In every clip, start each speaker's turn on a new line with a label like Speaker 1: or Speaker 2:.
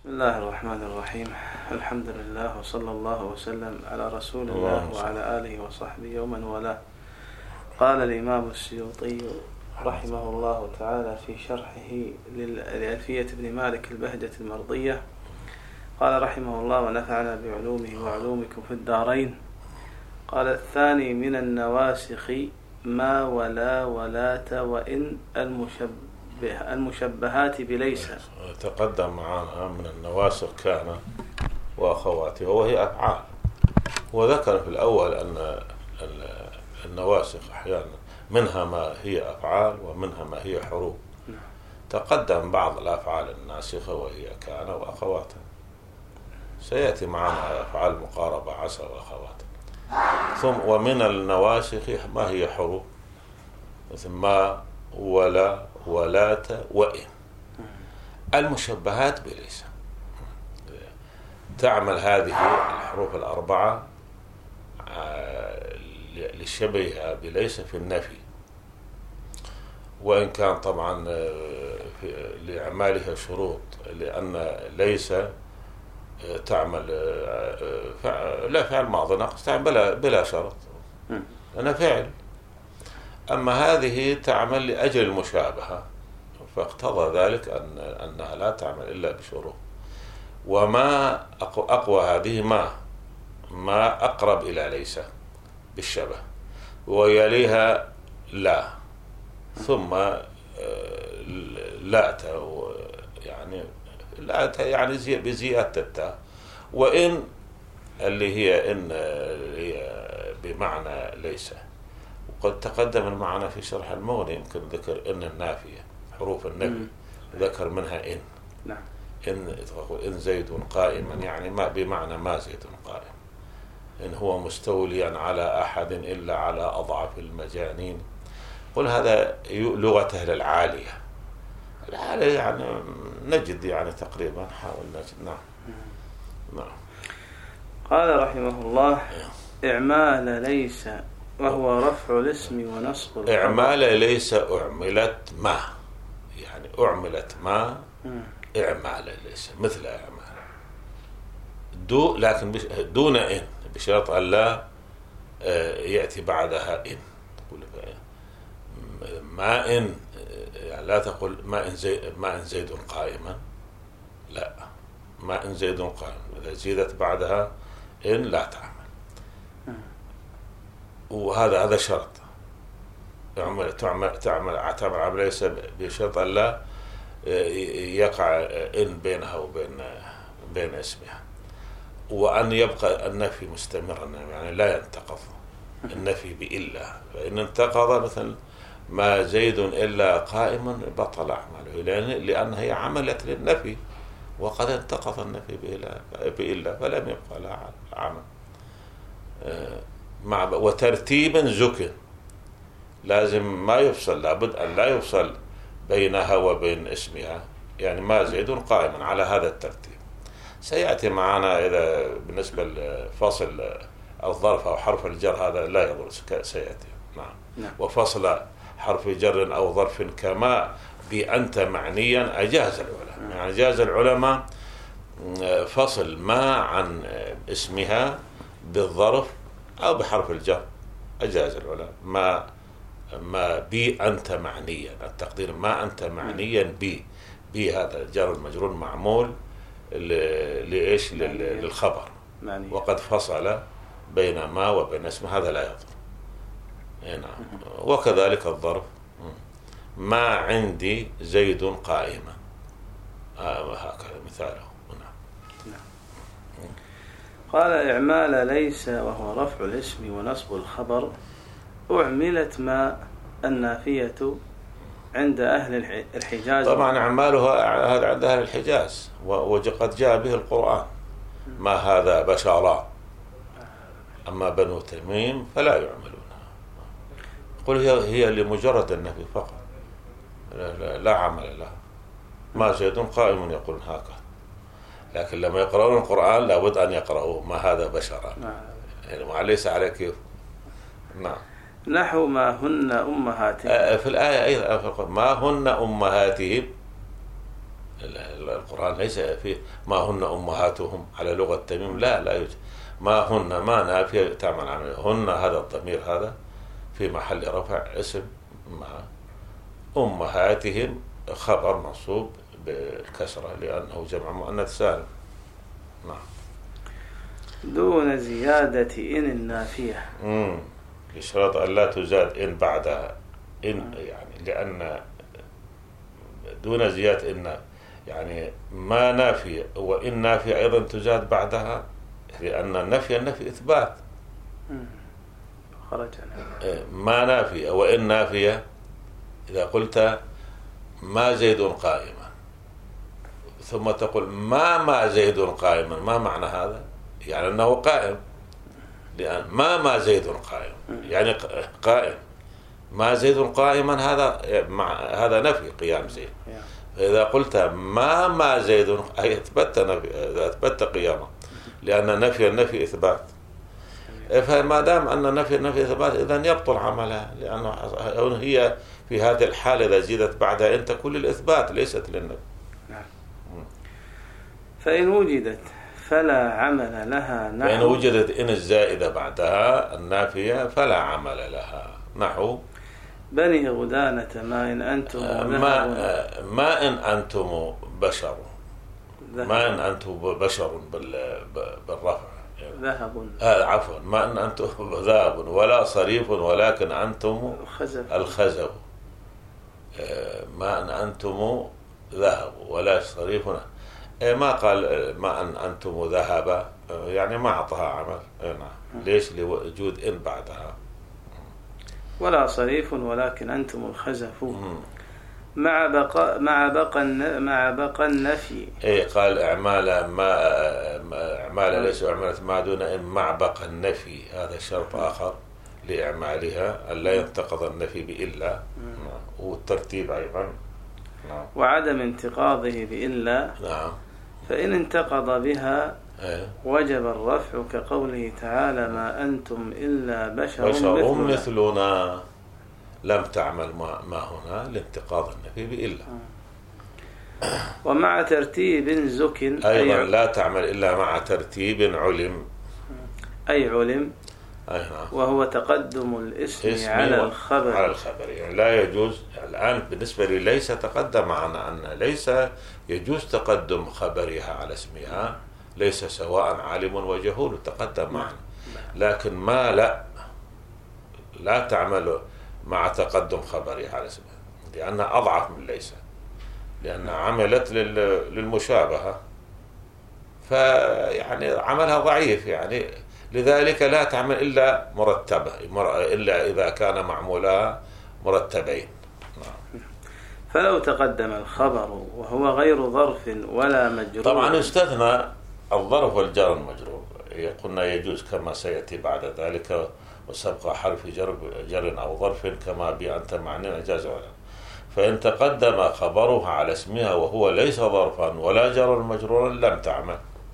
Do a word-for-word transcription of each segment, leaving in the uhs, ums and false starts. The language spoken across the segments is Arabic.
Speaker 1: الله الرحمن الرحيم. الحمد لله وصلى الله وسلم على رسول الله وعلى آله وصحبه ومن والاه. قال الإمام السيوطي رحمه الله تعالى في شرحه لألفية ابن مالك البهجة المرضية، قال رحمه الله: ونفعنا بعلومه وعلومكم في الدارين. قال: الثاني من النواسخ ما ولا ولات وإن المشبه المشبهات بليس.
Speaker 2: تقدم معنا من النواسخ كان وأخواتها وهي أفعال، وذكر في الأول أن النواسخ أحيانا منها ما هي أفعال ومنها ما هي حروف. تقدم بعض الأفعال الناسخة وهي كان وأخواتها، سيأتي معنا أفعال مقاربة عسى وأخواتها. ثم ومن النواسخ ما هي حروف مثل ما ولا ولات وإن. المشبهات بليس تعمل هذه الحروف الأربعة لشبهها بليس في النفي، وإن كان طبعا لإعمالها شروط، لأن ليس تعمل لا فعل ماضي ناقص، تعمل بلا, بلا شرط، أنا فعل. أما هذه تعمل لأجل المشابهة، فاقتضى ذلك أن أنها لا تعمل إلا بشروط. وما أقوى هذه ما ما أقرب إلى ليس بالشبه، ويليها لا، ثم لات يعني لات يعني زي بزيادة التاء، وإن اللي هي إن هي بمعنى ليس. وقد تقدم المعنى في شرح المغني يمكن ذكر إن النافية حروف النفي ذكر منها إن.
Speaker 1: نعم.
Speaker 2: إن إن زيد قائما يعني ما بمعنى ما زيد قائم، إن هو مستوليا على أحد إلا على أضعف المجانين. قل هذا لغة أهل العالية. العالية يعني نجد يعني تقريبا حاول نجد. نعم نعم.
Speaker 1: قال رحمه الله: إعمال ليس وهو رفع الاسم ونصب الخبر.
Speaker 2: إعمال ليس أعملت ما، يعني أعملت ما إعمال ليس مثل إعمال دو، لكن دون إن، بشرط أن لا يأتي بعدها إن. ما إن يعني لا تقول ما إن زيد ما إن زيد قائما، لا، ما إن زيد قائما، إذا زيدت بعدها إن لا تعمل. وهذا هذا شرط. تعمل تعمل تعمل تعمل عمل ليس بشرط أن لا يقع إن بينها وبين بين اسمها، وأن يبقى النفي مستمرا، يعني لا ينتقض النفي بإلا. فإن انتقض مثل ما زيد إلا قائما بطل أعماله، لأن هي عملت للنفي، وقد انتقض النفي بإلا بإلا فلم يبقى لها عمل. مع وترتيبا زكن، لازم ما يفصل، لابد أن لا يفصل بينها وبين اسمها، يعني ما زيد قائما على هذا الترتيب. سيأتي معنا إذا بالنسبة لفصل الظرف أو حرف الجر هذا لا يضر، سيأتي. نعم. وفصل حرف جر أو ظرف كما بأنت معنيا أجاز العلماء، يعني أجاز العلماء فصل ما عن اسمها بالظرف أو بحرف الجر، أجاز العلماء. ما ما بي أنت معنيا، التقدير ما أنت معنيا بي بي هذا الجر المجرور معمول لإيش؟ للخبر، وقد فصل بين ما وبين اسم، هذا لا يضر. نعم. وكذلك الظرف ما عندي زيد قائما، آه هكذا مثاله.
Speaker 1: نعم. قال: إعمال ليس وهو رفع الاسم ونصب الخبر. أعملت ما النافية عند أهل الحجاز.
Speaker 2: طبعا أعمالها هذا عند أهل الحجاز، وقد جاء به القرآن: ما هذا بشرا. أما بنو تميم فلا يعملونها. قل هي هي لمجرد النفي فقط، لا, لا, لا عمل لها. ما زيد قائم يقول هكذا، لكن لما يقرؤون القرآن لابد أن يقرؤوا ما هذا بشرا، يعني ما ليس على كيف. نعم.
Speaker 1: نحو ما هن أمهاتهم.
Speaker 2: في الآية أيضا ما هن أمهاتهم، القرآن ليس فيه ما هن أمهاتهم على لغة تميم، لا لا يوجد. ما هن ما نافية تعمل عمل هن، هذا الضمير هذا في محل رفع اسم مع أمهاتهم خبر منصوب بالكسرة لأنه جمع مؤنث سالم. نعم.
Speaker 1: دون زيادة إن النافية.
Speaker 2: امم بشرط أن لا تزاد إن بعدها إن، يعني لأن دون زيادة إن يعني ما نافية، وإن نافية أيضا تزاد بعدها، لأن النفي النفي إثبات.
Speaker 1: خرج
Speaker 2: ما نافية وإن نافية. إذا قلت ما زيد قائما ثم تقول ما ما زيد قائما، ما معنى هذا؟ يعني أنه قائم، لأن ما ما زيد قائم يعني قائم. ما زيد قائما هذا مع هذا نفي قيام زيد. فإذا قلت ما ما زيد أي أثبت نفي، أثبت قيامه، لأن نفي النفي إثبات. فما دام أن نفي النفي إثبات إذن يبطل عملها، لأنه هي في هذه الحالة إذا زيدت بعدها أنت كل الإثبات ليست للنفي.
Speaker 1: نعم. فإن وجدت فلا عمل لها نحو.
Speaker 2: فإن وجدت إن الزائدة بعدها النافية فلا عمل لها نحو
Speaker 1: بني غدانة ما إن أنتم
Speaker 2: ما, ما إن أنتم بشر، ما إن أنتم بشر بالرفع
Speaker 1: ذهب.
Speaker 2: آه عفوا ما إن أنتم ذهب ولا صريف ولكن أنتم
Speaker 1: الخزف,
Speaker 2: الخزف. آه ما إن أنتم ذهب ولا صريف، آه ما قال ما إن أنتم ذهب، آه يعني ما أعطاها عمل. آه نعم. ليش؟ لوجود إن بعدها.
Speaker 1: ولا صريف ولكن أنتم الخزف مع بقى مع بقى مع بقى النفي.
Speaker 2: إيه قال إعمال ما إعمال ليس إعمال ما دون إن مع بقى النفي، هذا شرط آخر لإعمالها، ألا ينتقض النفي بإلا. والترتيب أيضا. نعم.
Speaker 1: وعدم انتقاضه بإلا.
Speaker 2: نعم.
Speaker 1: فإن انتقض بها
Speaker 2: إيه؟
Speaker 1: وجب الرفع، كقوله تعالى ما أنتم إلا بشر,
Speaker 2: بشر مثلنا. مثلنا لم تعمل ما هنا لانتقاض النفي بإلا.
Speaker 1: ومع ترتيب زك
Speaker 2: أيضا أي لا تعمل إلا مع ترتيب علم،
Speaker 1: أي علم.
Speaker 2: أي نعم.
Speaker 1: وهو تقدم الاسم على الخبر.
Speaker 2: على الخبر يعني لا يجوز. الآن بالنسبة لي ليس تقدم معنا أن ليس يجوز تقدم خبرها على اسمها، ليس سواء عالم وجهول تقدم معنا، لكن ما لا لا تعمل مع تقدم خبرها على اسمها، لأنها أضعف من ليس، لأنها عملت للمشابهة، فيعني عملها ضعيف، يعني لذلك لا تعمل إلا مرتبة، إلا إذا كان معمولها مرتبين.
Speaker 1: فلو تقدم الخبر وهو غير ظرف ولا مجرور.
Speaker 2: طبعا يستثنى الظرف والجار المجرور، قلنا يجوز كما سيأتي بعد ذلك، وسبق حرف جر, جر أو ظرف كما بأنت معنى إجاز ولا. فإن تقدم خبرها على اسمها وهو ليس ظرفا ولا جر مجرورا لم تعمل.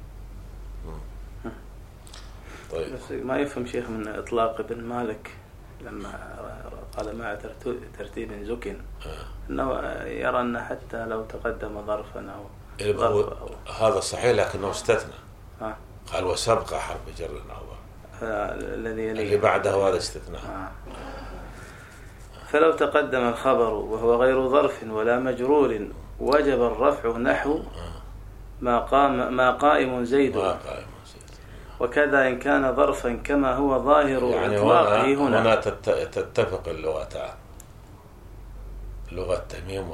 Speaker 1: طيب. بس ما يفهم شيخ من إطلاق ابن مالك لما قال مع ترتيب زك أنه يرى أن حتى لو تقدم ظرفا أو,
Speaker 2: ظرف أو هذا صحيح، لكنه استثنى.
Speaker 1: ها.
Speaker 2: قال وسبق حرف جر أو
Speaker 1: الذي
Speaker 2: اللي بعده هذا استثناء.
Speaker 1: آه. فلو تقدم الخبر وهو غير ظرف ولا مجرور وجب الرفع نحو ما قام ما قائم زيد.
Speaker 2: ما قائم زيد.
Speaker 1: وكذا إن كان ظرفا كما هو ظاهر
Speaker 2: يعني
Speaker 1: إطلاقه هنا.
Speaker 2: هنا تتفق اللغتان، لغة تميم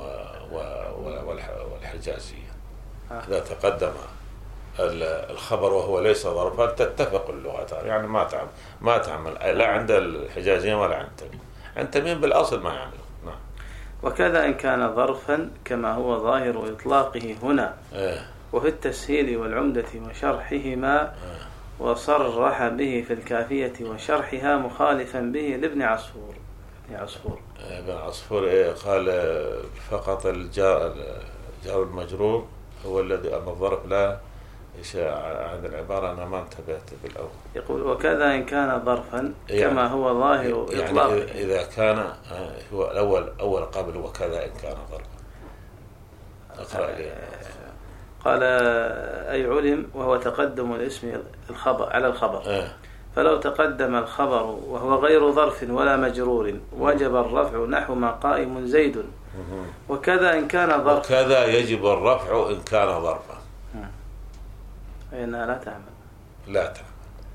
Speaker 2: والحجازية. آه. إذا تقدم الخبر وهو ليس ظرفا تتفق اللغتان، يعني ما تعمل ما تعمل لا عند الحجازيين ولا عند تميم. عند تميم بالأصل ما يعمل. نعم.
Speaker 1: وكذا إن كان ظرفا كما هو ظاهر إطلاقه هنا.
Speaker 2: إيه.
Speaker 1: وفي التسهيل والعمدة وشرحهما.
Speaker 2: إيه.
Speaker 1: وصرح به في الكافية وشرحها مخالفا به لابن عصفور. ابن عصفور.
Speaker 2: ابن عصفور إيه قال فقط الجار الجار المجرور هو الذي أما الظرف لا. إيش عند العبارة أنا ما انتبهت بالأول.
Speaker 1: يقول وكذا إن كان ظرفا يعني كما هو ظاهر إطلاقه.
Speaker 2: يعني إذا كان هو الأول أول قبل وكذا إن كان ظرفا. أقرأ لي.
Speaker 1: قال أي علم وهو تقدم الاسم الخبر على الخبر
Speaker 2: إيه.
Speaker 1: فلو تقدم الخبر وهو غير ظرف ولا مجرور وجب الرفع نحو ما قائم زيد وكذا إن كان ظرفا.
Speaker 2: وكذا يجب الرفع إن كان ظرفا.
Speaker 1: فإنها لا تعمل.
Speaker 2: لا تعمل.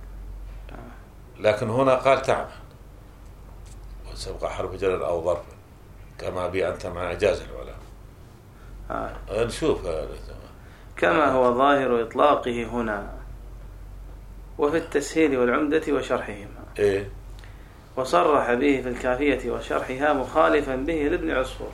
Speaker 2: لكن هنا قال تعمل وسبق حرف جر أو ظرف كما بي أنت مع إجاز العلماء. آه. نشوف
Speaker 1: كما هو ظاهر إطلاقه هنا وفي التسهيل والعمدة وشرحهما.
Speaker 2: إيه؟
Speaker 1: وصرح به في الكافية وشرحها مخالفا به لابن عصفور.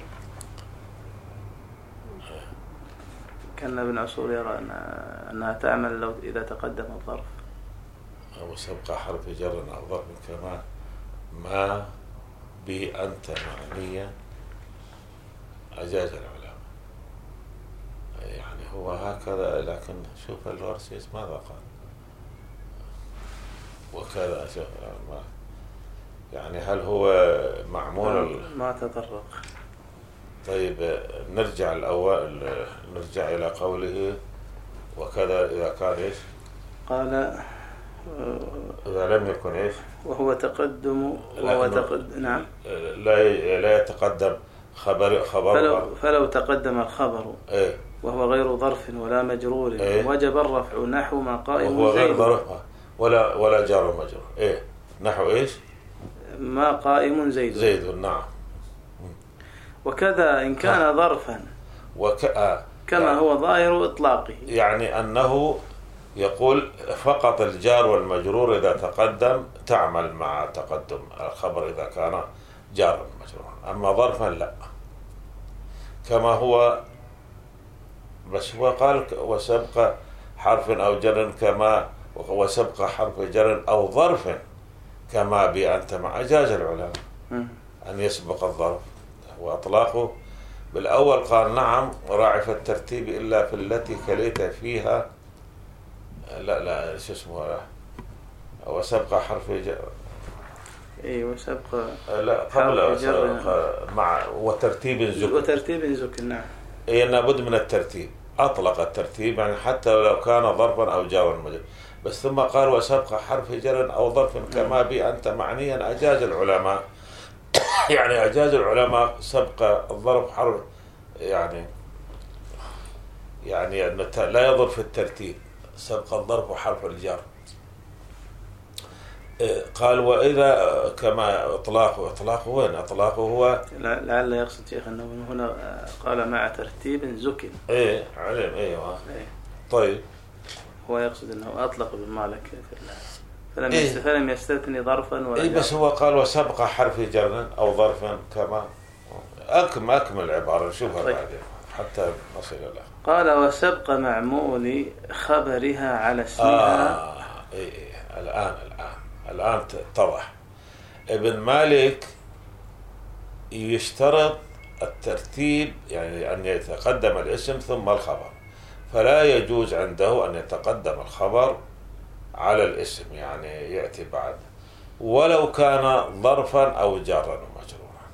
Speaker 1: كان ابن عصفور يرى أنها تعمل لو إذا تقدم الظرف.
Speaker 2: وسبق حرف جر أو ظرف كما ما بي أنت معنيا أجاز العلماء. يعني هو هكذا. لكن شوف الورسيس ماذا قال وكذا. يعني هل هو معمول
Speaker 1: ما تطرق.
Speaker 2: طيب نرجع الأول نرجع إلى قوله وكذا إذا كان إيش
Speaker 1: قال
Speaker 2: إذا لم يكن إيش
Speaker 1: وهو تقدم وهو تقدم نعم
Speaker 2: لا لا يتقدم خبر خبر
Speaker 1: فلو, فلو تقدم الخبر
Speaker 2: إيه؟
Speaker 1: وهو غير ظرف ولا مجرور
Speaker 2: إيه؟
Speaker 1: وجب الرفع نحو ما قائم
Speaker 2: وهو غير
Speaker 1: زيد
Speaker 2: ظرف ولا ولا جار مجرور. إيه نحو إيش
Speaker 1: ما قائم زيد
Speaker 2: زيد. نعم.
Speaker 1: وكذا إن كان ها. ظرفا
Speaker 2: وك... آه.
Speaker 1: كما يعني هو ظاهر إطلاقه.
Speaker 2: يعني أنه يقول فقط الجار والمجرور إذا تقدم تعمل مع تقدم الخبر إذا كان جار مجرور. أما ظرفا لا. كما هو بس هو قال وسبق حرف أو جر كما وسبق حرف جر أو ظرف كما بأنت مع أجاز العلماء أن يسبق الظرف. وأطلاقه بالأول قال نعم راعي في الترتيب إلا في التي كليت فيها لا لا شو اسمه وسبق حرف جر.
Speaker 1: اي وسبق
Speaker 2: لا قبل مع وترتيب زك
Speaker 1: وترتيب زك. نعم.
Speaker 2: اي لابد من الترتيب. اطلق الترتيب يعني حتى لو كان ظرفا او جارا مجرورا بس ثم قال وسبق حرف جر او ظرف كما بي انت معنيا اجاز العلماء. يعني اجاز العلماء سبق الظرف حرف يعني يعني أنه لا يضر في الترتيب سبق الظرف وحرف الجر. قال وإذا كما إطلاقه إطلاقه وين إطلاقه هو
Speaker 1: لعل يقصد شيخ أنه هنا قال مع ترتيب زكن.
Speaker 2: إيه علم أيوة.
Speaker 1: إيه.
Speaker 2: طيب
Speaker 1: هو يقصد أنه أطلق بالمالك في الله فلم إيه؟ فلم يستثني ظرفا ولا.
Speaker 2: إيه بس هو قال وسبق حرف جر أو ظرفا كما أكمل أكمل العبارة نشوفها طيب. بعدين حتى نصل إلى
Speaker 1: قال وسبق معمول خبرها على اسمها.
Speaker 2: آه إيه إيه. الآن الآن الآن اتضح. ابن مالك يشترط الترتيب يعني أن يتقدم الاسم ثم الخبر فلا يجوز عنده أن يتقدم الخبر على الاسم يعني يأتي بعد ولو كان ظرفا أو جارا ومجرورا.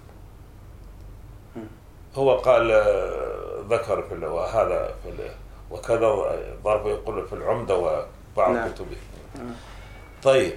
Speaker 2: هو قال ذكر في وهذا في وكذا ظرف يقول في العمدة وبعض
Speaker 1: نعم.
Speaker 2: كتبه. طيب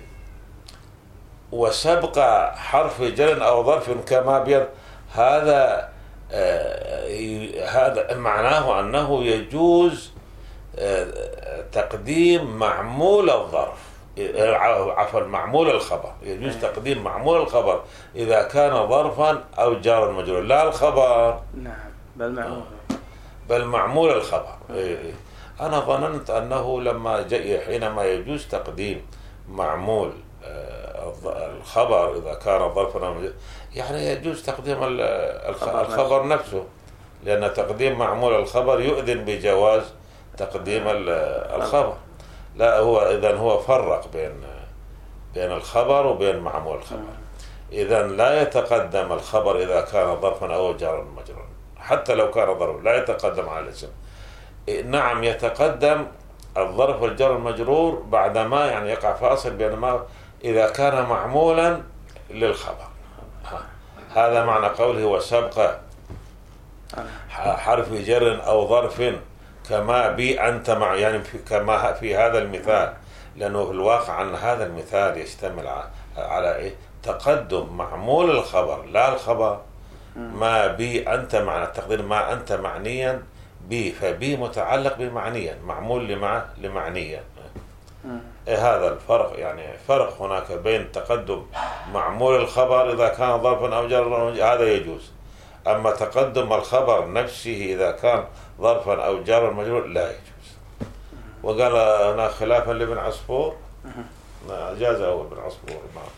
Speaker 2: وسبق حرف جر أو ظرف كما بير هذا آه هذا معناه أنه يجوز آه تقديم معمول الظرف عفوا معمول الخبر يجوز تقديم معمول الخبر إذا كان ظرفا أو جار مجرور لا الخبر.
Speaker 1: نعم بل معمول
Speaker 2: بل معمول الخبر. إيه. أنا ظننت أنه لما جاء حينما يجوز تقديم معمول الخبر إذا كان ظرفا يعني يجوز تقديم الخبر نفسه لأن تقديم معمول الخبر يؤذن بجواز تقديم الخبر. لا هو إذن هو فرق بين بين الخبر وبين معمول الخبر. إذن لا يتقدم الخبر إذا كان ظرفا أو جارا مجرورا حتى لو كان ظرف لا يتقدم على الاسم. نعم يتقدم الظرف والجر المجرور بعدما يعني يقع فاصل بينما إذا كان معمولا للخبر. هذا معنى قوله وسبق حرف جر أو ظرف كما بي أنت مع، يعني في كما في هذا المثال، لأنه في الواقع أن هذا المثال يشتمل على إيه؟ تقدم معمول الخبر لا الخبر. ما بي أنت معنى التقدير ما أنت معنيا بي، فبي متعلق بمعنيا معمول لمع لمعنيا. إيه هذا الفرق، يعني فرق هناك بين تقدم معمول الخبر إذا كان ظرفا أو جرا هذا يجوز، أما تقدم الخبر نفسه إذا كان ظرفا أو جرا مجرور لا يجوز. وقال هنا خلافا لابن عصفور جازه ابن عصفور.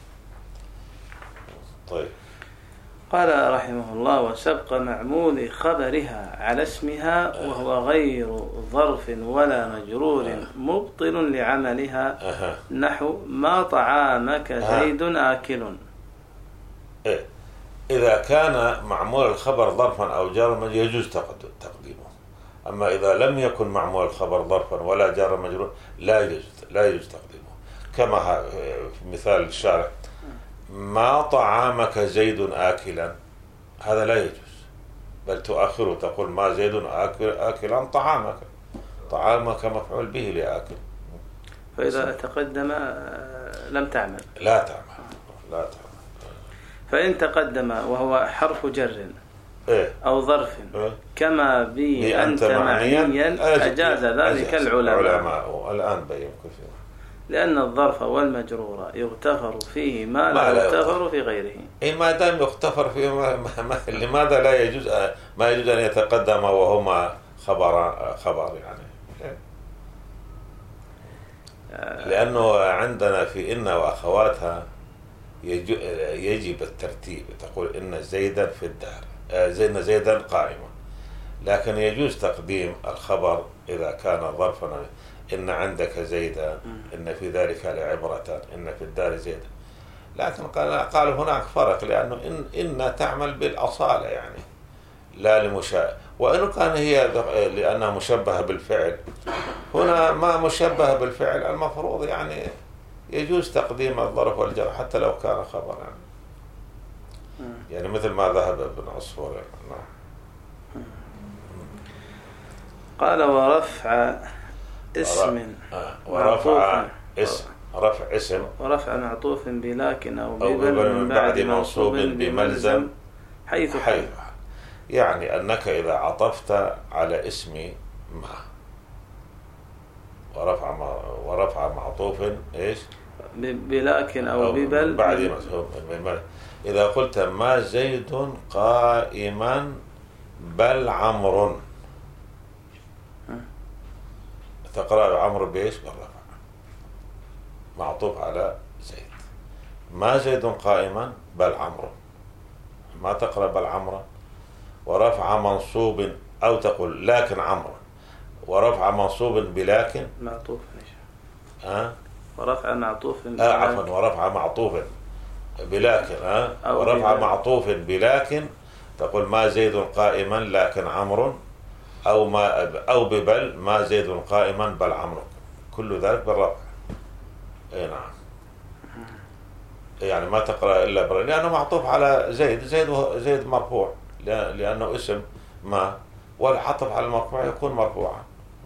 Speaker 2: طيب
Speaker 1: قال رحمه الله: وسبق معمول خبرها على اسمها وهو غير ظرف ولا مجرور مبطل لعملها، نحو ما طعامك زيد آكل.
Speaker 2: إيه؟ إذا كان معمول الخبر ظرفا أو جارا يجوز تقديمه، أما إذا لم يكن معمول الخبر ظرفا ولا جار مجرور لا يجوز لا يجوز تقديمه، كما في مثال الشارع ما طعامك زيد آكلا، هذا لا يجوز، بل تؤخره تقول ما زيد آكل آكلا طعامك، طعامك مفعول به لآكل.
Speaker 1: فإذا تقدم لم تعمل
Speaker 2: لا تعمل لا تعمل.
Speaker 1: فإن تقدم وهو حرف جر
Speaker 2: إيه؟
Speaker 1: أو ظرف إيه؟ كما بي أنت معنيا أجاز ذلك العلماء.
Speaker 2: العلماء الآن بين كثير،
Speaker 1: لأن الظرف والمجرور يغتفر فيه ما لا يغتفر في غيره.
Speaker 2: إيه ما دام يغتفر فيه ما ما لماذا لا يجوز ما يجوز أن يتقدم وهما خبر خبر يعني إيه؟ لأنه عندنا في إن وأخواتها يجب الترتيب، تقول إن زيدا في الدار زين زيدا قائما، لكن يجوز تقديم الخبر إذا كان ظرفا، إن عندك زيدا، إن في ذلك لعبرة، إن في الدار زيدا. لكن قال قال هناك فرق، لأنه إن إن تعمل بالأصالة يعني لا لمشابه، وإن كان هي لأنها مشبهة بالفعل، هنا ما مشبهة بالفعل المفروض يعني يجوز تقديم الظرف والجر حتى لو كان خبرا يعني. يعني مثل ما ذهب ابن عصفور يعني.
Speaker 1: قال ورفع اسم
Speaker 2: ورفع اسم رفع اسم
Speaker 1: ورفع معطوف بلكن أو ببل من بعد منصوب بملزم حيث حيث
Speaker 2: يعني أنك إذا عطفت على اسم ما ورفع ورفع معطوف إيش
Speaker 1: بلكن أو, أو ببل
Speaker 2: بعد منصوب، إذا قلت ما زيد قائما بل عمرو، تقرأ عمرو بإيش بالرفع معطوف على زيد، ما زيد قائما بل عمرو، ما تقرأ بل عمرو. ورفع منصوب أو تقول لكن عمرو، ورفع منصوب بلكن
Speaker 1: معطوف
Speaker 2: ها
Speaker 1: ورفع معطوف
Speaker 2: آه عفوا ورفع معطوف بلكن ها ورفع معطوف بلكن تقول ما زيد قائما لكن عمرو، أو ما أو ببل ما زيد قائما بل عمرو، كل ذلك بالرفع. أي نعم، يعني ما تقرأ إلا بر، لأنه معطوف على زيد، زيد زيد مرفوع لأنه اسم ما، والعطف على المرفوع يكون مرفوعا.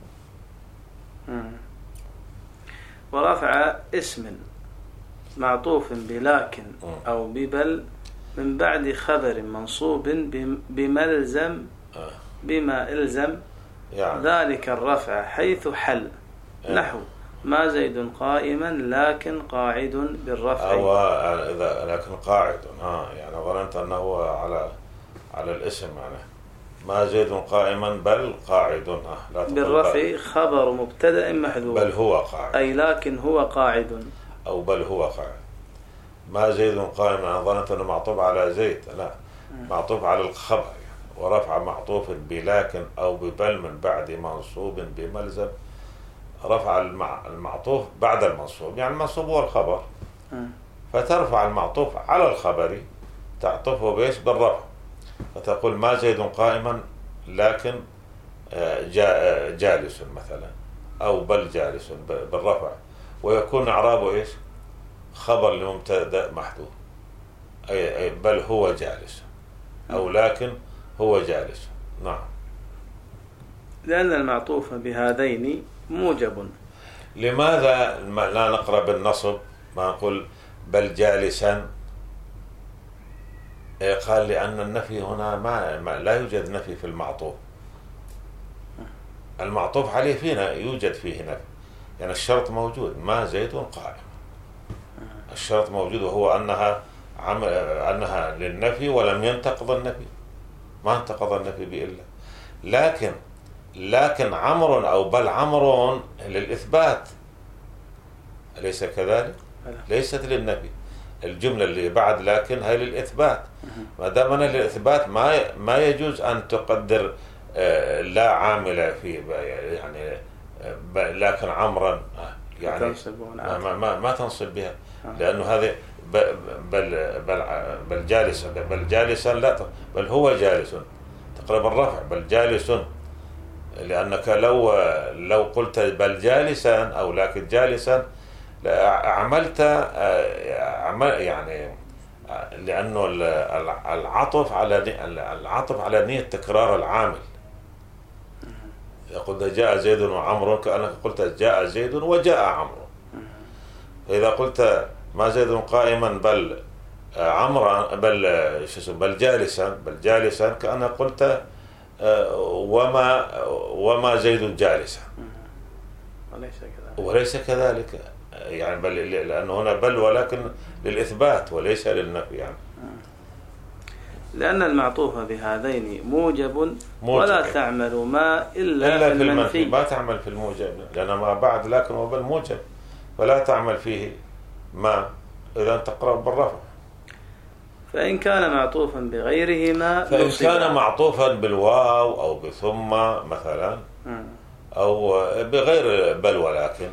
Speaker 1: ورفع اسم معطوف بلكن أو ببل من بعد خبر منصوب بملزم بما إلزم يعني ذلك الرفع حيث حل، نحو ما زيد قائما لكن قاعد بالرفع،
Speaker 2: أو إذا لكن قاعد ها يعني ظننت أنه على على الاسم يعني ما زيد قائما بل قاعد ها
Speaker 1: بالرفع خبر مبتدأ محذوف
Speaker 2: بل هو قاعد،
Speaker 1: أي لكن هو قاعد،
Speaker 2: أو بل هو قاعد. ما زيد قائما ظننت أنه معطوف على زيد، لا معطوف على الخبر يعني. ورفع معطوف بلكن أو ببل من بعد منصوب بملزم، رفع المعطوف بعد المنصوب، يعني المنصوب هو الخبر، فترفع المعطوف على الخبر تعطفه بإيش بالرفع، فتقول ما زيد قائما لكن جالس مثلا، أو بل جالس بالرفع، ويكون إعرابه إيش خبر لمبتدأ محذوف، أي بل هو جالس أو لكن هو جالس، نعم.
Speaker 1: لأن المعطوف بهذين موجب.
Speaker 2: لماذا لا نقرأ بالنصب ما نقول بل جالسا؟ قال لأن النفي هنا ما, ما لا يوجد نفي في المعطوف. المعطوف عليه فينا يوجد فيه نفي، يعني الشرط موجود، ما زيد قائم. الشرط موجود وهو أنها عم... أنها للنفي ولم ينتقض النفي، ما انتقض النفي بإلا. لكن لكن عمر أو بل عمر للإثبات، أليس كذلك؟ ليست للنفي. الجملة اللي بعد لكن هي للإثبات. ما دام أنا للإثبات ما ما يجوز أن تقدر لا عامل فيه، يعني لكن عمرا يعني ما, ما, ما تنصب بها، لأنه هذه بل بل بل جالسا بل جالسا لا بل هو جالس، تقرب الرفع بل جالس، لأنك لو لو قلت بل جالسا أو لكن جالسا عملت يعني، لأنه العطف على العطف على نية تكرار العامل. يقول جاء زيد وعمر كأنك قلت جاء زيد وجاء عمرو. فإذا قلت ما زيد قائما بل عمرا بل بل جالسا بل جالسا كأنك قلت وما وما زيد جالسا،
Speaker 1: وليس كذلك.
Speaker 2: وليس كذلك يعني، بل لأنه هنا بل ولكن للإثبات وليس للنفي يعني.
Speaker 1: لأن المعطوف بهذين موجب, موجب ولا تعمل ما إلا,
Speaker 2: إلا
Speaker 1: في المنفي.
Speaker 2: ما تعمل في الموجب، لأن ما بعد لكن وبل موجب فلا تعمل فيه ما إذا تقرأ بالرفع.
Speaker 1: فإن كان معطوفا بغيرهما،
Speaker 2: فإن كان معطوفا بالواو أو بثم مثلا أو بغير بل ولكن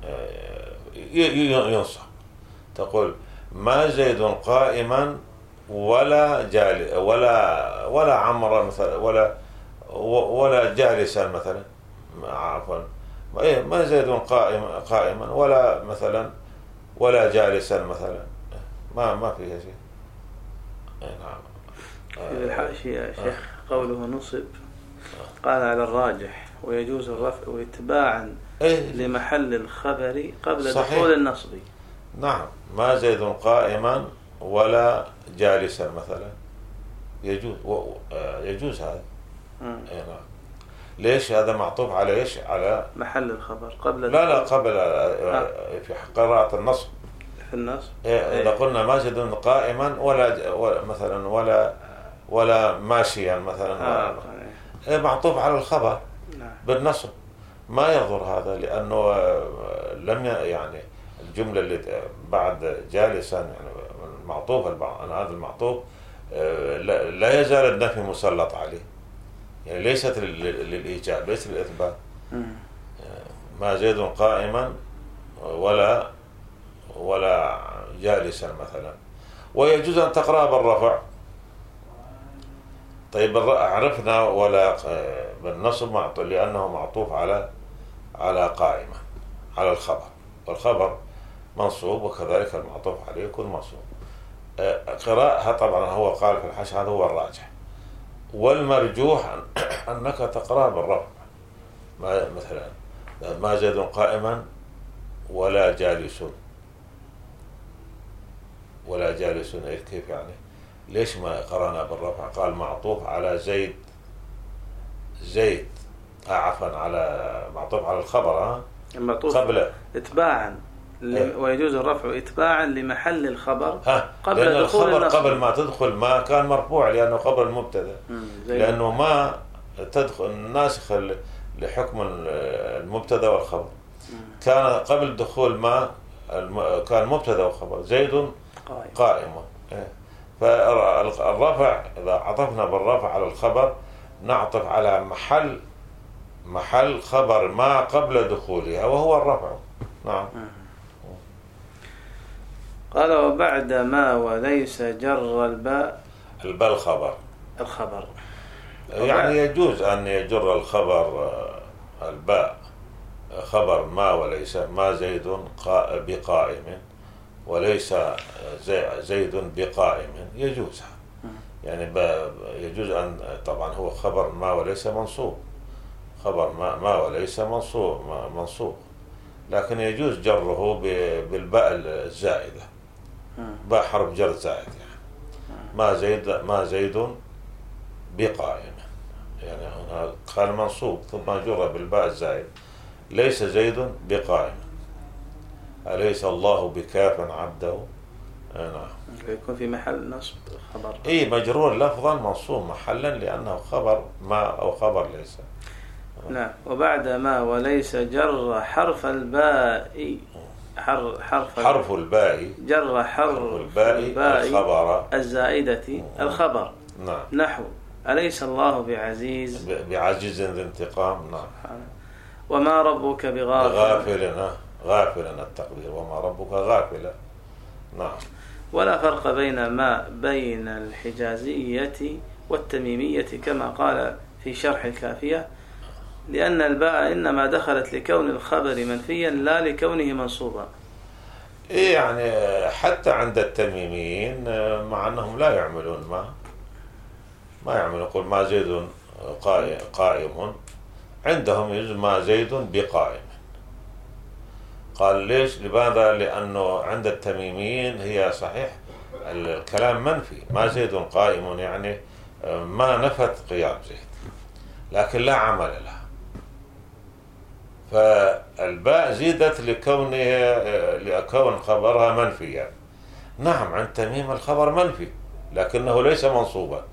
Speaker 2: ينصب. تقول ما زيد قائما ولا جالس ولا ولا عمر مثلا ولا ولا جالسا مثلا، عفوا ما زيد قائما قائما ولا مثلا ولا جالسا مثلا، ما ما فيها شيء.
Speaker 1: نعم. في الحاشية يا شيخ قوله نصب قال على الراجح ويجوز الرفع اتباعا
Speaker 2: إيه؟
Speaker 1: لمحل الخبر قبل
Speaker 2: صحيح.
Speaker 1: دخول النصب.
Speaker 2: نعم. ما زيد قائما ولا جالسا مثلا يجوز و... يجوز هذا. اي نعم. ليش هذا معطوف على ايش؟ على
Speaker 1: محل الخبر قبل
Speaker 2: لا لا قبل آه. في قراءة النصب
Speaker 1: في النصب.
Speaker 2: إيه؟ إذا قلنا ما زيد قائما ولا, ولا مثلا ولا ولا ماشيا مثلا آه. إيه معطوف على الخبر نعم. بالنصب ما يضر هذا، لأنه لم يعني الجملة اللي بعد جالسا يعني المعطوف هذا المعطوف لا يزال النفي مسلط عليه، يعني ليست للإيجاب ليس للإثبات. ما زيد قائما ولا ولا جالسا مثلا. ويجوز أن تقرأ بالرفع. طيب عرفنا ولا بالنصب معطوف لأنه معطوف على على قائمة على الخبر، والخبر منصوب وكذلك المعطوف عليه يكون منصوب. قراءها طبعا هو قال في الحاشية هذا هو الراجح، والمرجوح أنك تقرأ بالرفع. ما مثلا ما زيد قائما ولا جالس ولا جالس كيف يعني؟ ليش ما قرأنا بالرفع؟ قال معطوف على زيد زيد آه عفوا على معطوف على الخبر ها
Speaker 1: معطوف قبل اتباعا ل... ويجوز الرفع اتباعا لمحل الخبر
Speaker 2: قبل لأن الخبر النصب. قبل ما تدخل ما كان مرفوع لأنه قبل المبتدا، لأنه ما تدخل ناسخ لحكم المبتدا والخبر. مم. كان قبل دخول ما كان مبتدا وخبر زيد قائم. فالرفع إذا عطفنا بالرفع على الخبر نعطف على محل محل خبر ما قبل دخولها وهو الرفع. نعم.
Speaker 1: قال وبعد ما وليس جر الباء
Speaker 2: الباء الخبر
Speaker 1: الخبر
Speaker 2: يعني يجوز أن يجر الخبر الباء خبر ما وليس ما زيد بقائم وليس زيد بقائم يجوز يعني يجوز أن طبعا هو خبر ما وليس منصوب، خبر ما, ما وليس منصوب منصوب لكن يجوز جره بالباء الزائدة، باء حرف جر زائد، يعني ما زيد ما زيد بقائم، يعني هنا قال منصوب ثم جر بالباء الزائد، ليس زيد بقائم، أليس الله بكاف عبده.
Speaker 1: نعم. يكون في محل نصب خبر.
Speaker 2: إيه مجرور لفظا منصوب محلا لأنه خبر ما أو خبر ليس.
Speaker 1: نعم. وبعد ما وليس جر حرف الباء حرف
Speaker 2: حرف الباء
Speaker 1: جر حرف
Speaker 2: الباء, الباء
Speaker 1: الخبر الزائدة الخبر.
Speaker 2: نعم.
Speaker 1: نحو أليس الله بعزيز
Speaker 2: بعزيز ذي انتقام. نعم.
Speaker 1: وما ربك بغافل
Speaker 2: غافل غافلا التقدير وما ربك غافلا. نعم.
Speaker 1: ولا فرق بين ما بين الحجازية والتميمية كما قال في شرح الكافية، لأن الباء إنما دخلت لكون الخبر منفيا لا لكونه منصوبا.
Speaker 2: إيه يعني حتى عند التميميين مع أنهم لا يعملون ما ما يعملون، يقول ما زيد قائم، عندهم يجوز ما زيد بقائم. قال ليش؟ لماذا؟ لأنه عند التميميين هي صحيح الكلام منفي، ما زيد قائم يعني ما نفت قيام زيد لكن لا عمل لها، فالباء زيدت لكونها لكون خبرها منفيا. نعم عند تميم الخبر منفي لكنه ليس منصوبا،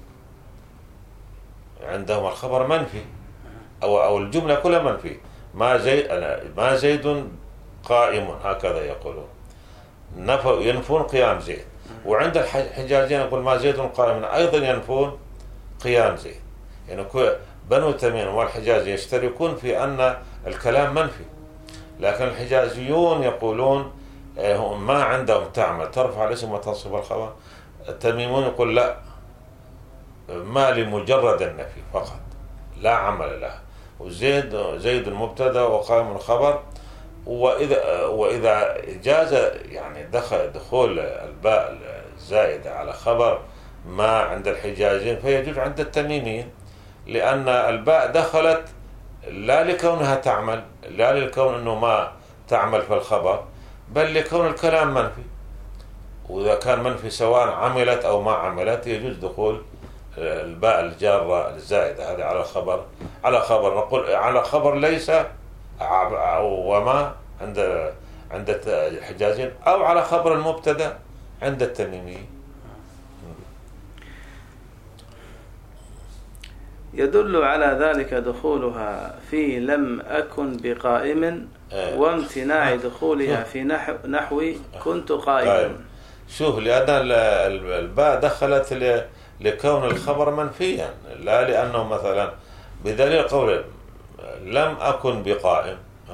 Speaker 2: عندهم الخبر منفي أو أو الجملة كلها منفي، ما زيد ما زيد قائم هكذا يقولون، نفوا ينفون قيام زيد. وعند الحجازين يقول ما زيد قائم أيضا ينفون قيام زيد. يعني بنو تميم والحجاز يشتركون في أن الكلام منفي، لكن الحجازيون يقولون ما عندهم تعمل ترفع الاسم وتنصب الخبر. التميمون يقول لا، ما لمجرد النفي فقط لا عمل له، وزيد زيد المبتدا وقائم الخبر. وإذا وإذا جاز يعني دخل دخول الباء الزائدة على خبر ما عند الحجازين فيجوز عند التميميين، لأن الباء دخلت لا لكونها تعمل، لا للكون أنه ما تعمل في الخبر، بل لكون الكلام منفي، وإذا كان منفي سواء عملت أو ما عملت يجوز دخول الباء الجارة الزائدة هذه على خبر على خبر نقول على خبر ليس وما عند عند الحجازين، أو على خبر المبتدا عند التميمي.
Speaker 1: يدل على ذلك دخولها في لم أكن بقائم وامتناع دخولها في نحو, نحو كنت قائما.
Speaker 2: شوف، لأن الباء دخلت لكون الخبر منفيا لا لأنه مثلا بدليل قول لم أكن بقائم،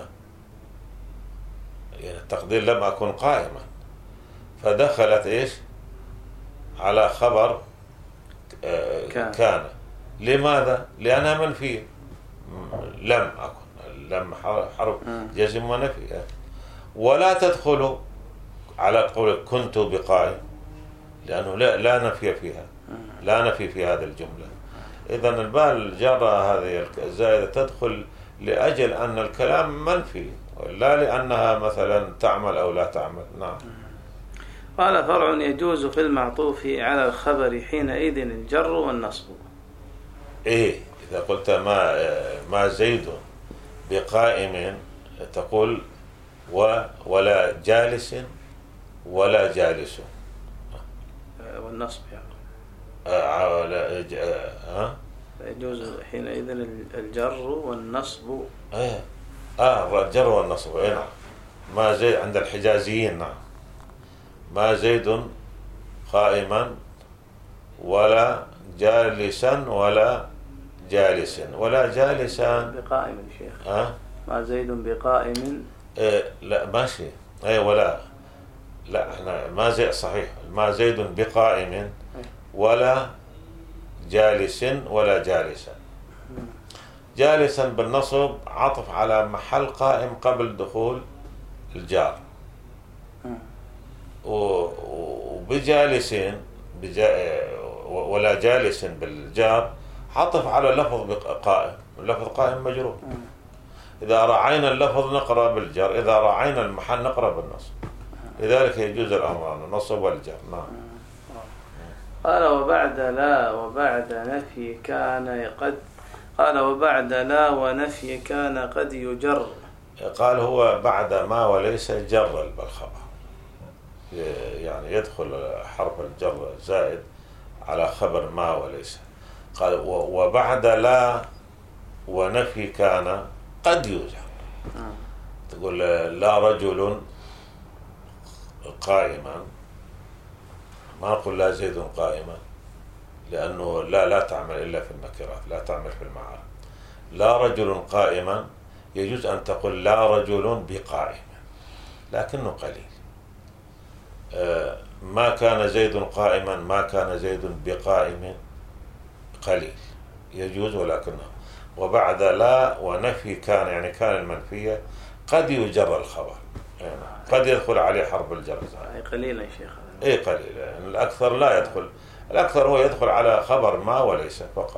Speaker 2: يعني التقدير لم أكن قائما، فدخلت إيش على خبر كان, كان. لماذا؟ لأنها منفية، لم أكن لم حرف جزم ونفي، ولا تدخل على قول كنت بقائم لأنه لا, لا نفي فيها، لا نفي في هذه الجملة. إذن الباء الجارة هذه الزائدة تدخل لأجل أن الكلام منفي لا لأنها مثلا تعمل أو لا تعمل. نعم.
Speaker 1: قال فرع يجوز في المعطوف على الخبر حينئذ الجر والنصب.
Speaker 2: إيه إذا قلت ما ما زيد بقائم تقول و ولا جالس ولا جالس،
Speaker 1: والنصب يعني
Speaker 2: ها
Speaker 1: يجوز حينئذ الجر والنصب.
Speaker 2: اه اه الجر والنصب. اي نعم. ما زيد عند الحجازيين. نعم. ما زيد قائما ولا جالسا ولا جالس ولا جالسا
Speaker 1: بقائم شيخ.
Speaker 2: ها
Speaker 1: ما زيد بقائم.
Speaker 2: إيه لا ماشي. اي ولا لا احنا ما زيد صحيح، ما زيد بقائم ولا جالس ولا جالسا. جالسا بالنصب عطف على محل قائم قبل دخول الجار، وبجالسين ولا جالس بالجار عطف على لفظ قائم، اللفظ قائم مجرور. إذا رعينا اللفظ نقرأ بالجر، إذا رعينا المحل نقرأ بالنصب. لذلك يجوز الأمران النصب والجر. نعم.
Speaker 1: قال وبعد لا وبعد نفي كان قد قال وبعد لا ونفي كان قد يجر.
Speaker 2: قال هو بعد ما وليس جر بالخبر، يعني يدخل حرف الجر زائد على خبر ما وليس. قال وبعد لا ونفي كان قد يوجد. تقول لا رجل قائما، ما نقول لا زيد قائما، لأنه لا لا تعمل إلا في النكرات، لا تعمل في المعارف. لا رجل قائما يجوز أن تقول لا رجل بقائم، لكنه قليل. ما كان زيد قائما، ما كان زيد بقائم، قليل يجوز، ولكنه. وبعد لا ونفي كان يعني كان المنفية قد يجر الخبر، يعني قد يدخل عليه حرف الجر.
Speaker 1: أي قليل يا شيخ.
Speaker 2: أي قليل، يعني الأكثر لا يدخل، الأكثر هو يدخل على خبر ما وليس فقط.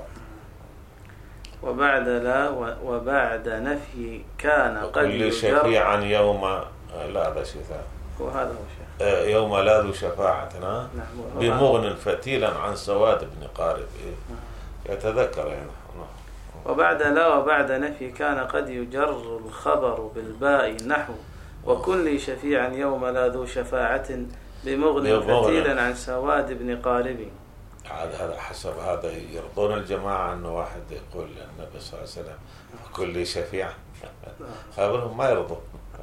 Speaker 1: وبعد لا وبعد نفي كان قد
Speaker 2: كل شفيعا يوم لا هذا شيء ثاني،
Speaker 1: وهذا هو شيخ.
Speaker 2: يوم لا ذو شفاعتنا بمغن فتيلا عن سواد بن قارب. يتذكر يعني.
Speaker 1: وبعد لا وبعد نفي كان قد يجر الخبر بالباء نحو وكل شفيعا يوم لا ذو شفاعة بمغن فتيلا عن سواد بن قارب.
Speaker 2: هذا حسب هذا يرضون الجماعة أنه واحد يقول النبي صلى الله عليه وسلم كل شفيع، خبرهم ما يرضون.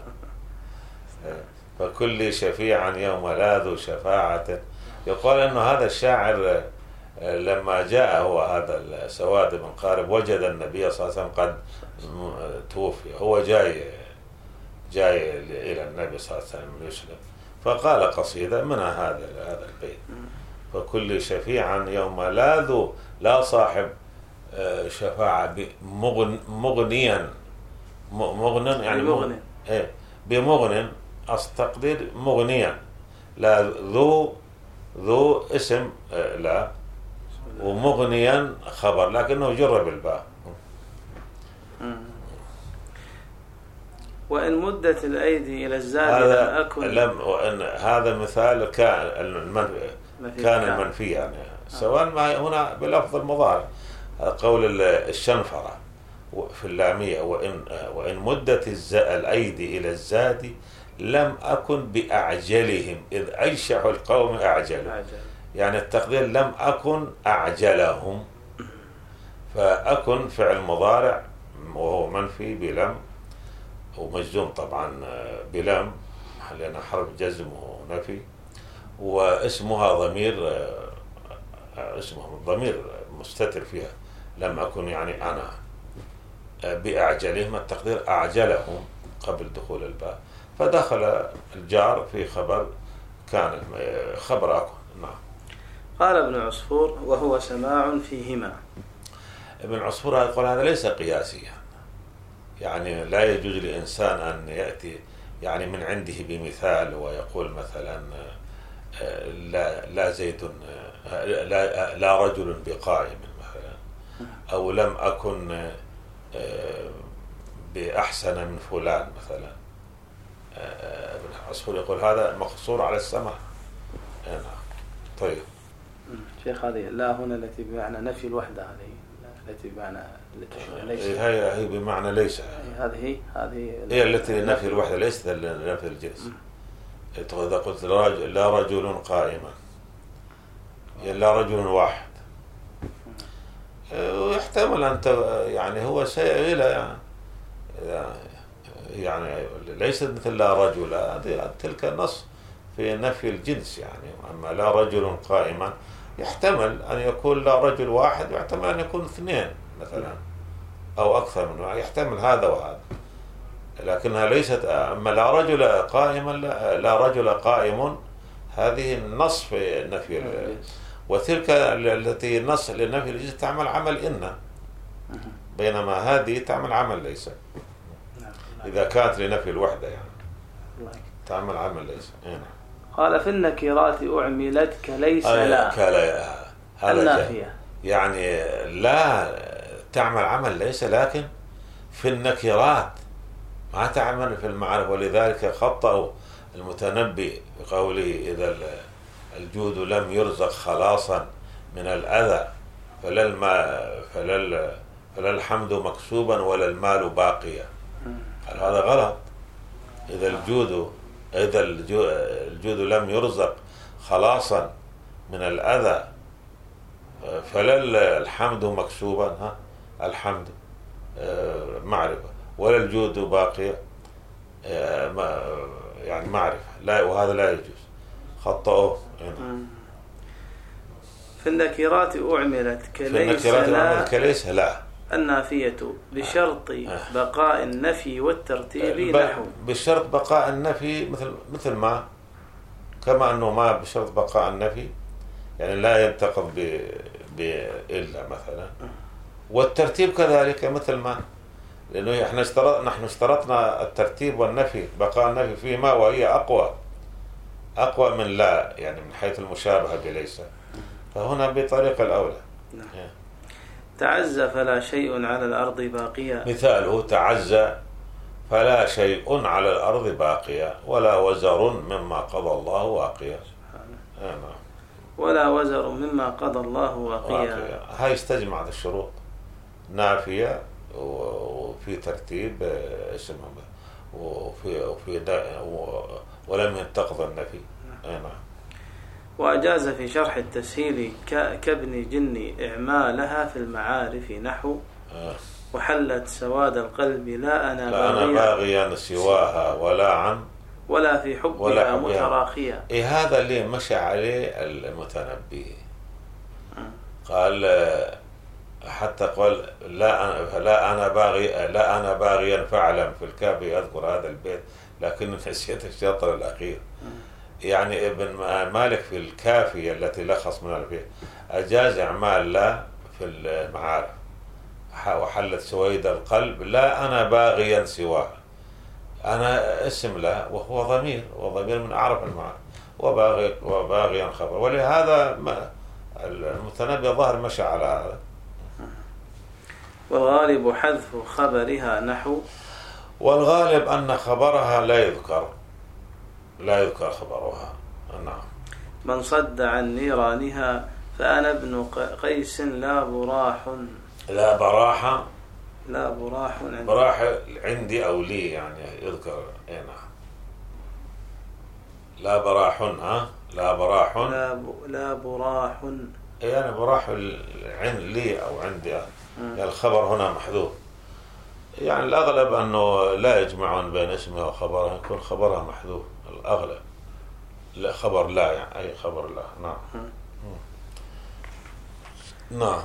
Speaker 2: فكل شفيعا يوم لا ذو شفاعة. يقول أنه هذا الشاعر لما جاء هو هذا سواد بن قارب وجد النبي صلى الله عليه وسلم قد توفي، هو جاي جاي إلى النبي صلى الله عليه وسلم يسلم، فقال قصيدة من هذا هذا البيت: فكل شفيعا يوم لا ذو لا صاحب شفاعة مغنيا مغنن يعني
Speaker 1: مغنن
Speaker 2: إيه بمغنن أستقدر مغنيا، لا ذو ذو اسم لا ومغنيا خبر لكنه جر بالباء.
Speaker 1: وإن مدت الأيدي إلى الزاد
Speaker 2: لم
Speaker 1: أكن
Speaker 2: لم وإن هذا مثال كان المنفي كان المنفي يعني سواء ما هنا بلفظ المضارع. قول الشنفرة في اللامية: وإن وإن مدت الأيدي إلى الزاد لم أكن بأعجلهم إذ أيشح القوم أعجلوا، يعني التقدير لم أكن أعجلهم. فأكن فعل مضارع وهو منفي بلم ومجزوم طبعا بلم لأنه حرف جزم ونفي، واسمها ضمير اسمه ضمير مستتر فيها لم أكن يعني أنا. بأعجلهم التقدير أعجلهم قبل دخول الباء، فدخل الجار في خبر كان خبر أكن. نعم.
Speaker 1: قال ابن عصفور: وهو سماع فيهما.
Speaker 2: ابن عصفور يقول هذا ليس قياسيا، يعني لا يجوز لإنسان أن يأتي يعني من عنده بمثال ويقول مثلا لا لا زيد لا, لا رجل بقائم مثلا، أو لم أكن بأحسن من فلان مثلا. ابن عصفور يقول هذا مقصور على السماع. طيب
Speaker 1: شيخ، هذه لا هنا التي بمعنى نفي الوحدة، هذه التي بمعنى ليس،
Speaker 2: هي هي بمعنى ليس،
Speaker 1: هذه هذه
Speaker 2: هي التي نفي الوحدة ليست نفي الجنس. إذا قلت لا رجل قائما يعني لا رجل واحد، ويحتمل أن يعني هو شيء يعني يعني ليست مثل لا رجل، هذه تلك النص في نفي الجنس يعني. أما لا رجل قائما يحتمل أن يكون لا رجل واحد، ويحتمل أن يكون اثنين مثلا أو أكثر من واحد، يحتمل هذا وهذا، لكنها ليست. أما لا رجل قائما لا, لا رجل قائم هذه النص في نفي، وتلك التي نص لنفي الجنس تعمل عمل إن، بينما هذه تعمل عمل ليس إذا كانت لنفي الوحدة يعني تعمل عمل ليس.
Speaker 1: قال: في النكرات أعملت كليس لا.
Speaker 2: كلا
Speaker 1: النافية
Speaker 2: يعني لا تعمل عمل ليس، لكن في النكرات ما تعمل في المعارف. ولذلك خطأوا المتنبي بقوله إذا الجود لم يرزق خلاصا من الأذى فلا الماء فلا فلا الحمد مكسوبا ولا المال باقيا. هذا غلط. إذا الجود إذا الجود لم يرزق خلاصا من الأذى فلا الحمد مكسوبا، ها الحمد معرفة، ولا الجود باقيا يعني معرفة، لا، وهذا لا يجوز. خطأوه.
Speaker 1: في النكرات أعملت كليس
Speaker 2: في النكرات أعملت كليس لا
Speaker 1: النافية بشرط بقاء النفي والترتيب نحو
Speaker 2: بشرط بقاء النفي، مثل مثل ما كما أنه ما بشرط بقاء النفي يعني لا ينتقض ب بإلا مثلا، والترتيب كذلك مثل ما، لأنه احنا اشترط نحن اشترطنا الترتيب والنفي بقاء النفي فيما وهي أقوى أقوى من لا، يعني من حيث المشابهة بليس، فهنا بطريق الأولى.
Speaker 1: نعم. تعزى فلا شيء على الأرض باقيا،
Speaker 2: مثاله تعزى فلا شيء على الأرض باقيا ولا وزر مما قضى الله واقيا.
Speaker 1: آه ولا وزر مما قضى الله واقيا.
Speaker 2: هاي استجمع هذه الشروط نافية وفي ترتيب اسمها وفي وفي ولم ينتقض النفي. نعم.
Speaker 1: وأجاز في شرح التسهيل كابن جن إعمالها في المعارف نحو
Speaker 2: آه.
Speaker 1: وحلت سواد القلب لا أنا
Speaker 2: لا أنا باغيا سواها ولا عن
Speaker 1: ولا في حبها متراخيا.
Speaker 2: إيه هذا اللي مشى عليه المتنبي.
Speaker 1: آه.
Speaker 2: قال حتى قال لا أنا لا أنا باغي لا أنا باغيا فاعلم في الكافي أذكر هذا البيت لكن نسيت الشطر الأخير.
Speaker 1: آه.
Speaker 2: يعني ابن مالك في الكافية التي لخص من البيت أجاز إعمال لا في المعارف وحلت سويد القلب لا أنا باغيا سواه. أنا اسم لا وهو ضمير وضمير من أعرف المعارف وباغي وباغيا خبر، ولهذا المتنبي ظهر مشى على هذا.
Speaker 1: والغالب حذف خبرها نحو
Speaker 2: والغالب أن خبرها لا يذكر لا يذكر خبرها. نعم.
Speaker 1: من صد عن نيرانها فأنا ابن قيس لا براح
Speaker 2: لا براح
Speaker 1: لا براح
Speaker 2: عندي براح عندي أو لي يعني يذكر. نعم. لا براح ها لا براح
Speaker 1: لا ب... لا براح
Speaker 2: يعني براح عند لي أو عندي يعني الخبر هنا محذوف. يعني الأغلب أنه لا يجمعون بين اسمها وخبرها، يكون خبرها محذوف الأغلب. لا خبر لا يعني أي خبر لا. نعم. نعم.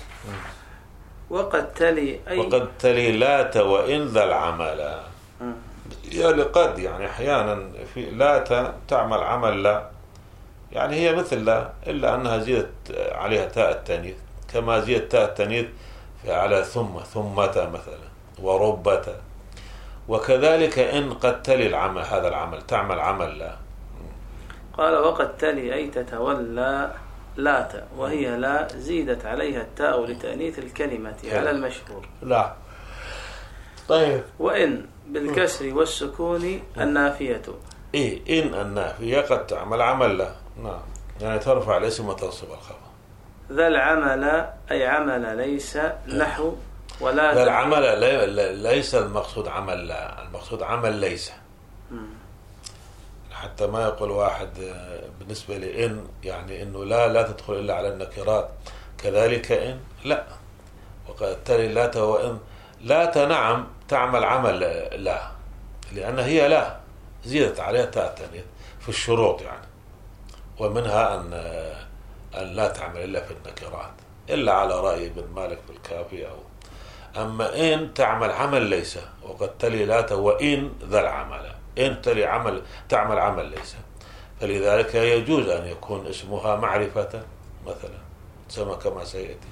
Speaker 1: وقد تلي أي
Speaker 2: وقد تلي لات وإن ذا العمل. يعني قد يعني أحيانا في لات تعمل عمل لا، يعني هي مثل لا إلا أنها زيدت عليها تاء التانيث كما زيدت تاء التانيث على ثم ثمة مثلا وربة. وكذلك إن قد تلي العمل هذا العمل تعمل عمل لا.
Speaker 1: قال وقد تلي أي تتولى لات وهي لا زيدت عليها التاء لتأنيث الكلمة على المشهور.
Speaker 2: لا. طيب.
Speaker 1: وإن بالكسر والسكون النافية.
Speaker 2: إيه إن النافية قد تعمل عمل لا. نعم. يعني ترفع الاسم وتنصب الخبر.
Speaker 1: ذا العمل أي عمل ليس نحو ولا
Speaker 2: ذا العمل ليس المقصود عمل لا، المقصود عمل ليس.
Speaker 1: مم.
Speaker 2: حتى ما يقول واحد بالنسبة لإن يعني إنه لا لا تدخل إلا على النكرات، كذلك إن لا. وقد تلي لا وإن لا نعم تعمل عمل لا لأن هي لا زيدت عليها تاء التانيث في الشروط يعني، ومنها أن أن لا تعمل إلا في النكرات إلا على رأي ابن مالك بالكافي. أو أما إن تعمل عمل ليس وقد تلي لا وإن ذا العمل إن تلي عمل تعمل عمل ليس، فلذلك يجوز أن يكون اسمها معرفة مثلا سما كما سيأتي.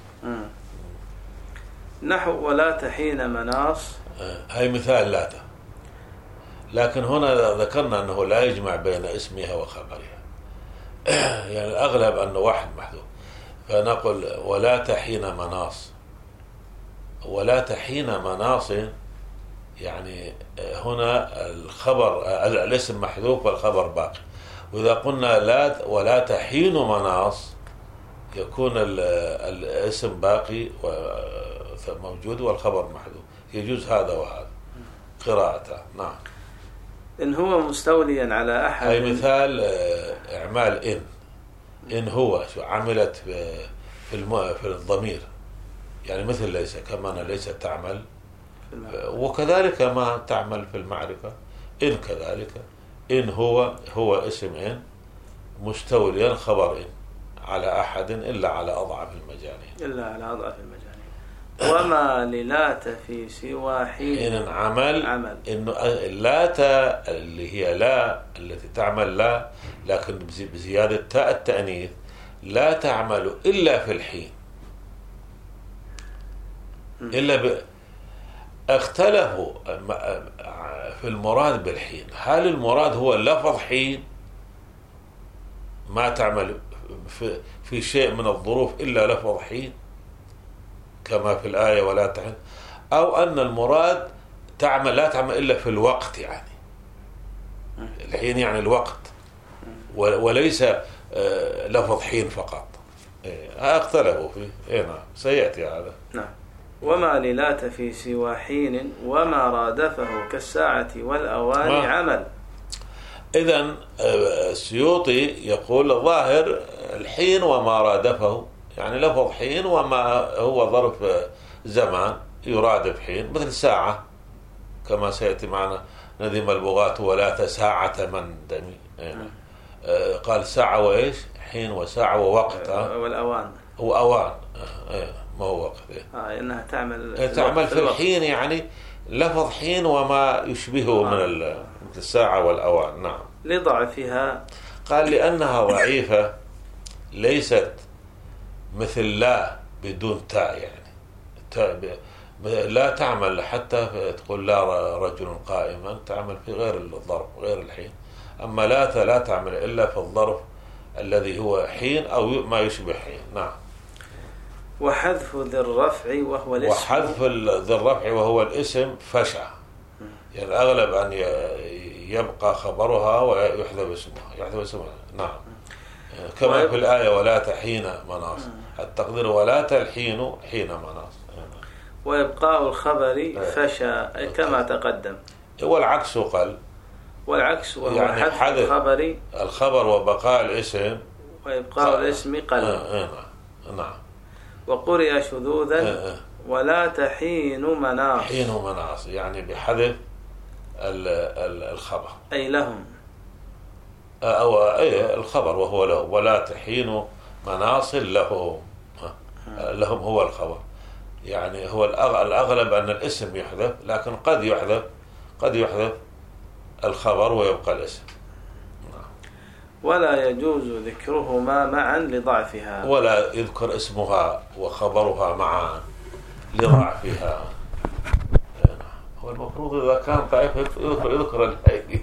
Speaker 1: نحو ولا تحين مناص.
Speaker 2: هاي مثال لا. لكن هنا ذكرنا أنه لا يجمع بين اسمها وخبرها. يعني الأغلب أنه واحد محذوف. فنقول ولا تحين مناص. ولا تحين مناص يعني هنا الخبر الاسم محذوف والخبر باقي. وإذا قلنا لا ولا تحين مناص يكون الاسم باقي موجود والخبر محذوف. يجوز هذا وهذا قراءته. نعم.
Speaker 1: إن هو مستوليا على أحد.
Speaker 2: أي مثال إعمال إن إن هو عملت في في الضمير يعني مثل ليس كما أن ليس تعمل وكذلك ما تعمل في المعرفة. إن كذلك إن هو هو اسم إن مستوليا خبر إن على أحد إلا على أضعف المجانين
Speaker 1: إلا على أضعف المجانين. وما للات في سوى حين
Speaker 2: إن عمل,
Speaker 1: عمل.
Speaker 2: إنه اللات اللي هي لا التي تعمل لا لكن بزيادة تاء التأنيث لا تعمل إلا في الحين إلا ب... اختلفوا في المراد بالحين. هل المراد هو لفظ حين ما تعمل في, في شيء من الظروف إلا لفظ حين كما في الآية ولا تحن، أو أن المراد تعمل لا تعمل إلا في الوقت يعني الحين يعني الوقت وليس لفظ حين فقط. اختلفوا فيه. إيه نعم سيأتي هذا.
Speaker 1: نعم. وما للات في سوى حين وما رادفه كالساعة والأوان ما. عمل.
Speaker 2: إذن السيوطي يقول ظاهر الحين وما رادفه يعني لفظ حين وما هو ظرف زمان يرادف حين مثل ساعة كما سيأتي معنا ندم البغاة ولا ساعة من دمي. قال ساعة وإيش حين وساعة ووقت
Speaker 1: والأوان
Speaker 2: وأوان ما هو وقت.
Speaker 1: آه إنها تعمل
Speaker 2: تعمل في الحين يعني لفظ حين وما يشبهه آه. من الساعة والأوان. نعم.
Speaker 1: لضعفها.
Speaker 2: قال لأنها ضعيفة ليست مثل لا بدون تاء يعني تاء لا تعمل حتى تقول لا رجل قائما تعمل في غير الظرف غير الحين. أما لا لا تعمل إلا في الظرف الذي هو حين أو ما يشبه حين. نعم.
Speaker 1: وحذف ذي الرفع وهو الاسم.
Speaker 2: وحذف ذي الرفع وهو الاسم فشع يعني الأغلب أن يبقى خبرها ويحذف اسمها يحذف اسمها. نعم. كما في الآية ولا تحين مناص التقدير ولا تلحين حين مناص.
Speaker 1: وإبقاء الخبر فشا كما تقدم.
Speaker 2: والعكس قل.
Speaker 1: والعكس وهو
Speaker 2: يعني
Speaker 1: حذف الخبر
Speaker 2: الخبر وبقاء الاسم
Speaker 1: وإبقاء الاسم قل.
Speaker 2: آه آه نعم.
Speaker 1: وقرئ شذوذا آه آه. ولا تحين مناص
Speaker 2: حين مناص يعني بحذف الخبر
Speaker 1: أي لهم
Speaker 2: أو أي الخبر وهو له ولا تحين مناص لهم لهم هو الخبر يعني هو الأغلب أن الاسم يحذف لكن قد يحذف قد يحذف الخبر ويبقى الاسم.
Speaker 1: ولا يجوز ذكرهما معا لضعفها.
Speaker 2: ولا يذكر اسمها وخبرها معا لضعفها. هو المفروض إذا كان ضعيف يذكر يذكر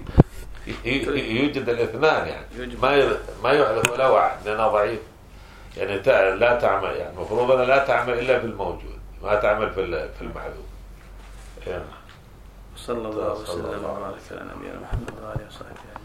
Speaker 2: يوجد الاثنان يعني ما ما يحذف ولا واحد لأنه ضعيف يعني لا تعمل يعني المفروض أن لا تعمل إلا في الموجود ما تعمل في في المحذوف.
Speaker 1: صلى الله وسلم وبارك على نبينا محمد وعلى آله وصحبه.